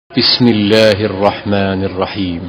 بسم الله الرحمن الرحيم.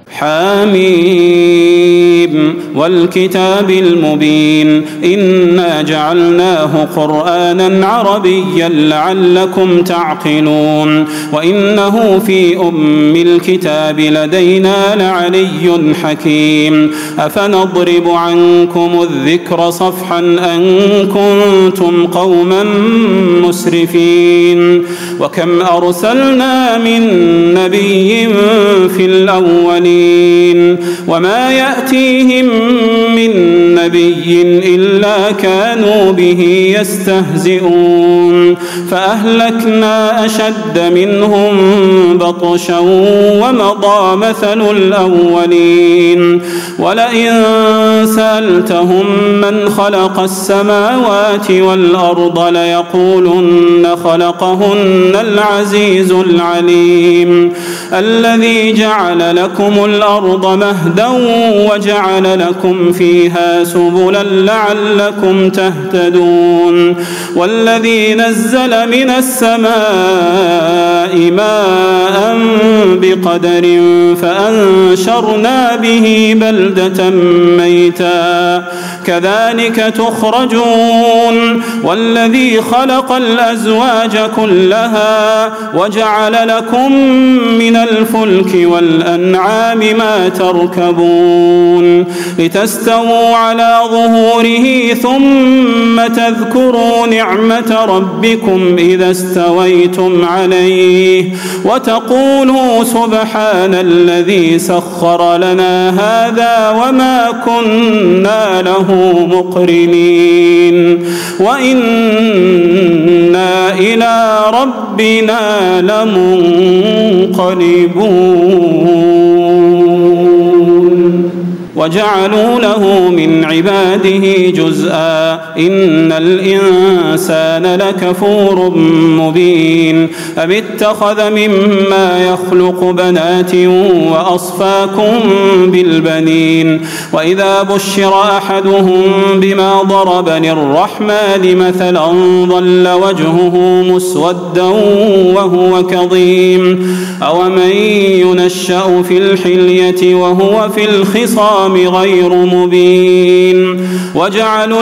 حميم والكتاب المبين إنا جعلناه قرآنا عربيا لعلكم تعقلون وإنه في أم الكتاب لدينا لعلي حكيم أفنضرب عنكم الذكر صفحا أن كنتم قوما مسرفين وكم أرسلنا من نبي في الأولين وما يأتيهم من نبي إلا كانوا به يستهزئون فأهلكنا أشد منهم بطشا ومضى مثل الأولين ولئن سألتهم من خلق السماوات والأرض ليقولن خلقهن العزيز العليم الذي جعل لكم الأرض مهدا وجعل لكم فيها سبلا لعلكم تهتدون والذي نزل من السماء ماء بقدر فأنشرنا به بلدة ميتا كذلك تخرجون والذي خلق الأزواج كلها وجعل لكم من الفلك والأنعام ما تركبون لتستووا على ظهوره ثم تذكروا نعمة ربكم إذا استويتم عليه وتقولوا سبحان الذي سخر لنا هذا وما كنا له مقرنين وإنا إلى ربنا لمنقلبون وجعلوا له من عباده جزءا إن الإنسان لكفور مبين أم اتخذ مما يخلق بنات وأصفاكم بالبنين وإذا بشر أحدهم بما ضرب للرحمن مثلا ظل وجهه مسودا وهو كظيم أومن ينشأ في الحلية وهو في الخصام غير مبين وجعلوا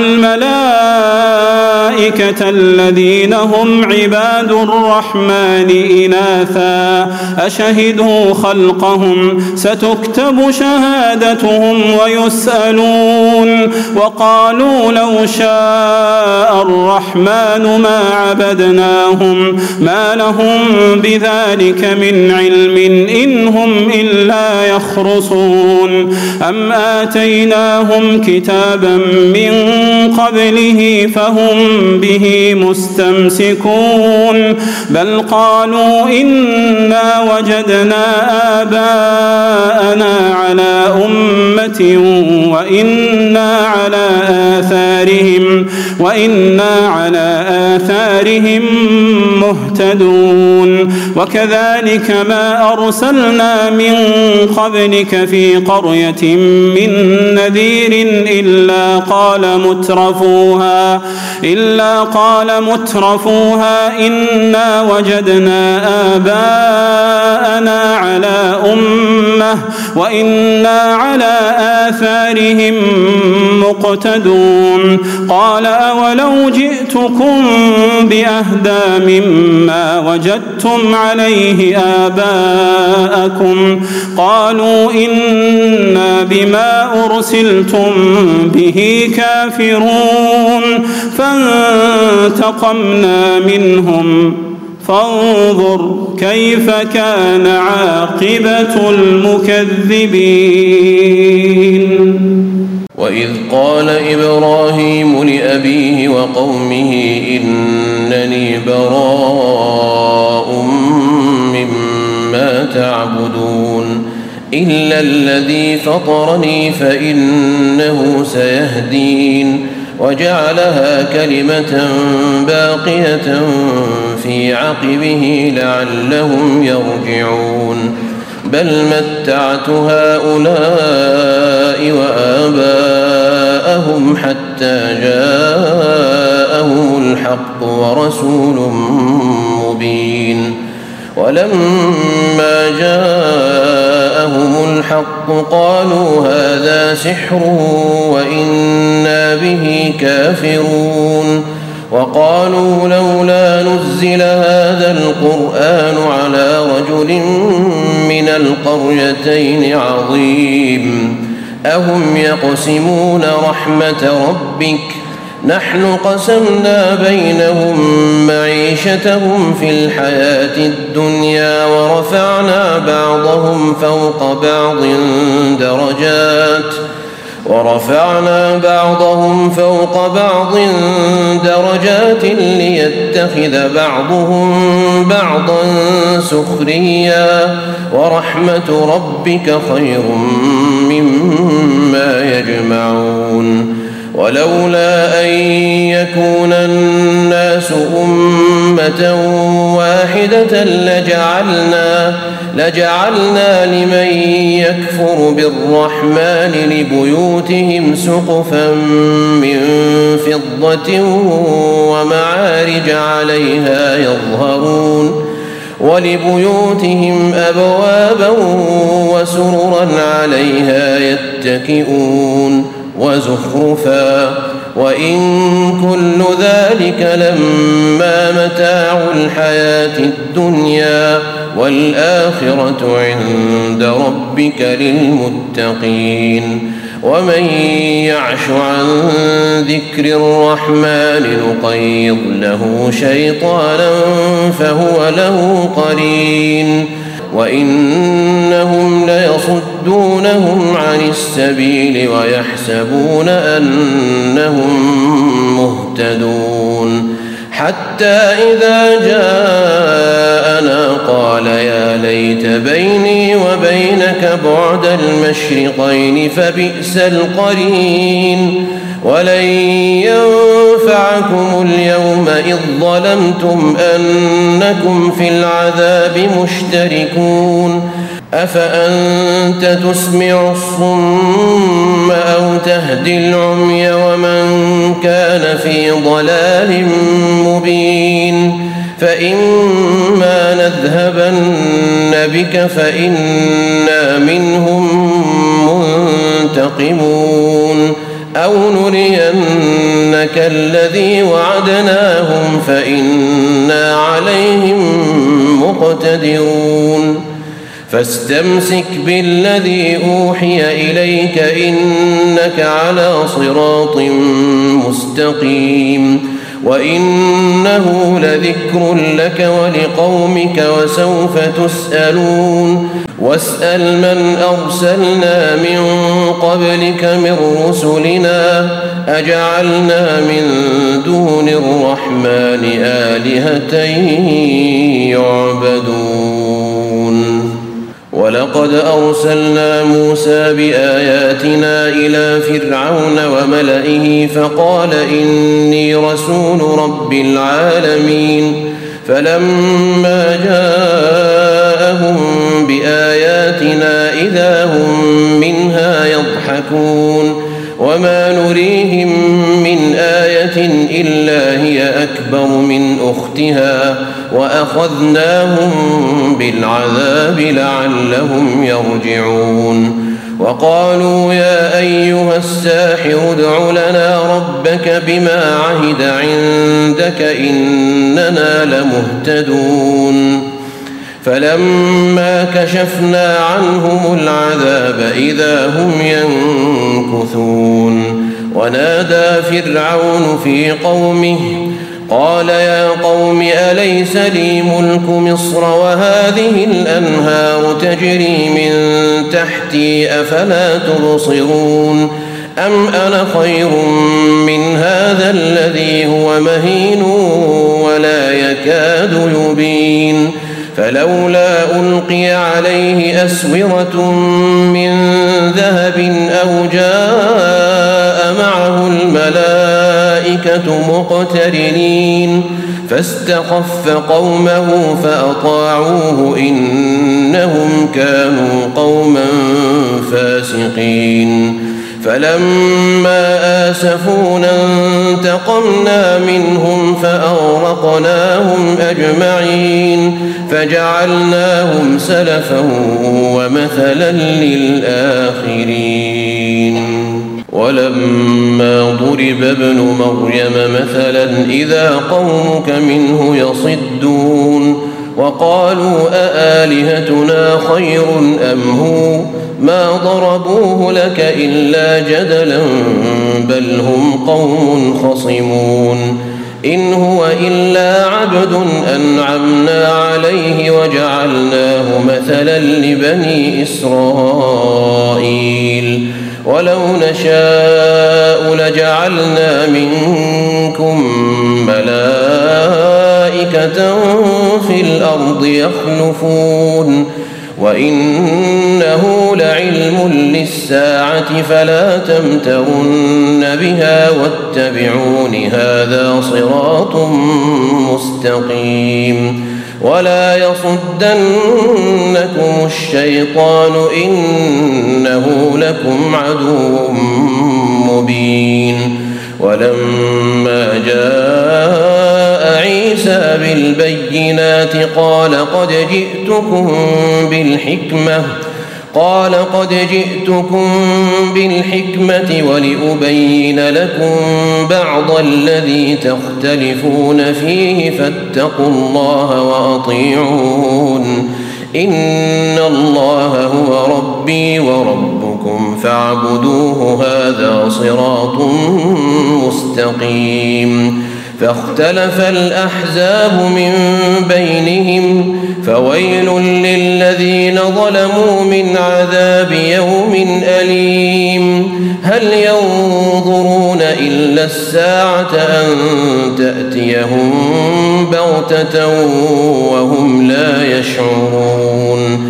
الملائكة الذين هم عباد الرحمن إناثا أشهدوا خلقهم ستكتب شهادتهم ويسألون وقالوا لو شاء الرحمن ما عبدناهم ما لهم بذلك من علم إن هم إلا يخرصون أم آتيناهم كتابا من قبله فهم به مستمسكون بل قالوا إنا وجدنا آباءنا على أمة وإنا على آثارهم مهتدون وكذلك ما أرسلنا من قبلك في قرية من نذير إلا قال مترفوها إنا وجدنا آباءنا على أمة وإنا على آثارهم مقتدون قال أولو جئتكم بأهدى مما وجدتم عليه آباءكم قالوا إنا بما أرسلتم به كافرون فانتقمنا منهم فانظر كيف كان عاقبة المكذبين وإذ قال إبراهيم لأبيه وقومه إنني براء مما تعبدون إلا الذي فطرني فإنه سيهدين وجعلها كلمة باقية في عقبه لعلهم يرجعون بل متعت هؤلاء وآباءهم حتى جاءهم الحق ورسول مبين ولما جاءهم الحق قالوا هذا سحر وإنا به كافرون وقالوا لولا نزل هذا القرآن على رجل من القريتين عظيم أهم يقسمون رحمة ربك نحن قسمنا بينهم معيشتهم في الحياة الدنيا ورفعنا بعضهم فوق بعض درجات ليتخذ بعضهم بعضا سخريا ورحمة ربك خير مما يجمعون ولولا أن يكون الناس أمة واحدة لجعلنا لمن يكفر بالرحمن لبيوتهم سقفا من فضة ومعارج عليها يظهرون ولبيوتهم أبوابا وسررا عليها يتكئون وزخرفا وإن كل ذلك لما متاع الحياة الدنيا والآخرة عند ربك للمتقين ومن يعش عن ذكر الرحمن نقيض له شيطانا فهو له قرين وإنهم ليصدونهم عن السبيل ويحسبون أنهم مهتدون حتى إذا جاءنا قال يا ليت بيني وبينك بعد المشرقين فبئس القرين ولن ينفعكم اليوم إذ ظلمتم أنكم في العذاب مشتركون أفأنت تسمع الصم أو تهدي العمي ومن كان في ضلال مبين فإما نذهبن بك فإنا منهم منتقمون أو نرينك الذي وعدناهم فإنا عليهم مقتدرون فاستمسك بالذي أوحي إليك إنك على صراط مستقيم وإنه لذكر لك ولقومك وسوف تسألون واسأل من أرسلنا من قبلك من رسلنا أجعلنا من دون الرحمن آلهة يعبدون ولقد أرسلنا موسى بآياتنا إلى فرعون وملئه فقال إني رسول رب العالمين فلما جاءهم بآياتنا إذا هم منها يضحكون وما نريهم من آية إلا هي أكبر من أختها وأخذناهم بالعذاب لعلهم يرجعون وقالوا يا أيها الساحر ادع لنا ربك بما عهد عندك إننا لمهتدون فلما كشفنا عنهم العذاب إذا هم ينكثون ونادى فرعون في قومه قال يا قوم أليس لي ملك مصر وهذه الأنهار تجري من تحتي أفلا تبصرون أم أنا خير من هذا الذي هو مهين ولا يكاد يبين فلولا ألقي عليه أسورة من ذهب أو جاء معه الملائكة مقترنين فاستخف قومه فأطاعوه إنهم كانوا قوما فاسقين فلما آسفونا انتقمنا منهم فأغرقناهم أجمعين فجعلناهم سلفا ومثلا للآخرين. ولما ضرب ابن مريم مثلا إذا قومك منه يصدون وقالوا أآلهتنا خير أم هو ما ضربوه لك إلا جدلا بل هم قوم خصمون. إن هو إلا عبد أنعمنا عليه وجعلناه مثلا لبني إسرائيل ولو نشاء لجعلنا منكم ملائكة في الأرض يخلفون وإنه لعلم للساعة فلا تمترن بها واتبعون هذا صراط مستقيم. ولا يصدنكم الشيطان إنه لكم عدو مبين. ولما جاء عيسى بالبينات قال قد جئتكم بالحكمة ولأبين لكم بعض الذي تختلفون فيه فاتقوا الله وأطيعون. إن الله هو ربي وربكم فاعبدوه هذا صراط مستقيم. فاختلف الأحزاب من بينهم فويل للذين ظلموا من عذاب يوم أليم. هل ينظرون إلا الساعة أن تأتيهم بغتة وهم لا يشعرون.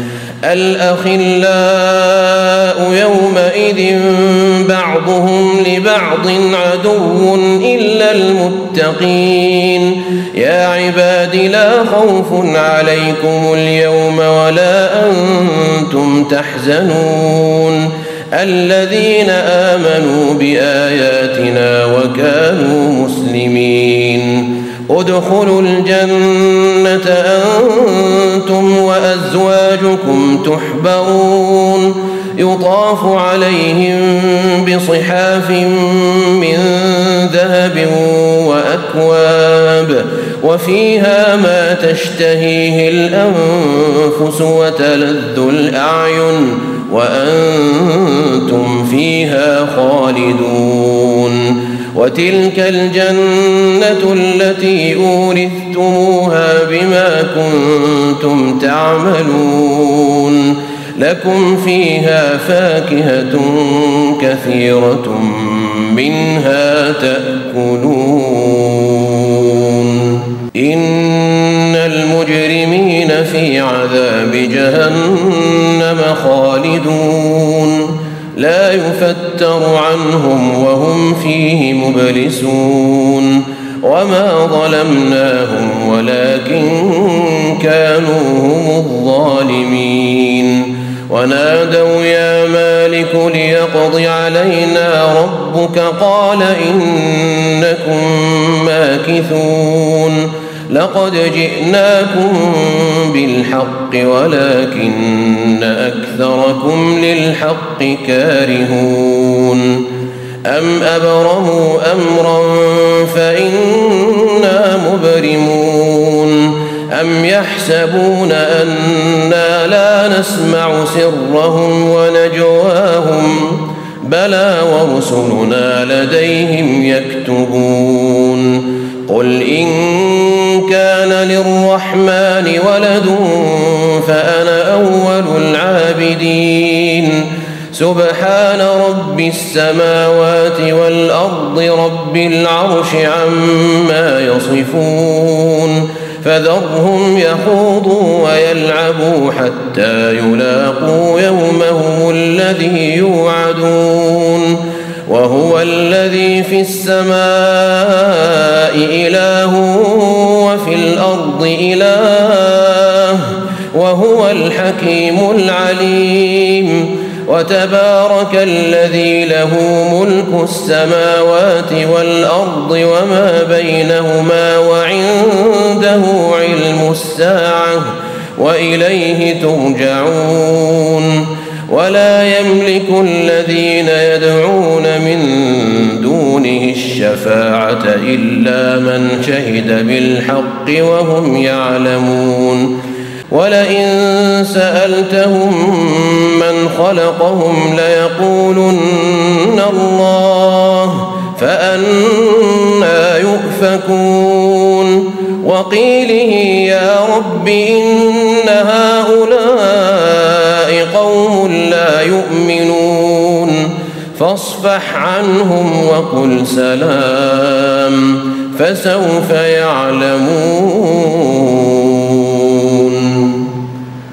الأخلاء يومئذ بعضهم لبعض عدو إلا المتقين. يا عباد لا خوف عليكم اليوم ولا أنتم تحزنون الذين آمنوا بآياتنا وكانوا مسلمين. ادخلوا الجنة أنتم وأزواجكم تحبرون يطاف عليهم بصحاف من ذهب وأكواب وفيها ما تشتهيه الأنفس وتلذ الأعين وأنتم فيها خالدون. وتلك الجنة التي أورثتموها بما كنتم تعملون. لكم فيها فاكهة كثيرة منها تأكلون. إن المجرمين في عذاب جهنم خالدون لا يفتر عنهم وهم فيه مبلسون. وما ظلمناهم ولكن كانوا هم الظالمين. ونادوا يا مالك ليقض علينا ربك قال إنكم ماكثون. لقد جئناكم بالحق ولكن أكثركم للحق كارهون. أم أبرموا أمرا فإنا مبرمون. أم يحسبون أنا لا نسمع سرهم ونجواهم بلى ورسلنا لديهم يكتبون. قل إن كان للرحمن ولد فأنا أول العابدين. سبحان رب السماوات والأرض رب العرش عما يصفون. فذرهم يخوضوا ويلعبوا حتى يلاقوا يومهم الذي يوعدون. وهو الذي في السماء إله وفي الأرض إله وهو الحكيم العليم. وتبارك الذي له ملك السماوات والأرض وما بينهما وعنده علم الساعة وإليه ترجعون ولا يملك الذين يدعون من دونه الشفاعة إلا من شهد بالحق وهم يعلمون ولئن سألتهم من خلقهم ليقولن الله فأنى يؤفكون وقيله يا رب إن هؤلاء قوم لا يؤمنون فاصفح عنهم وقل سلام فسوف يعلمون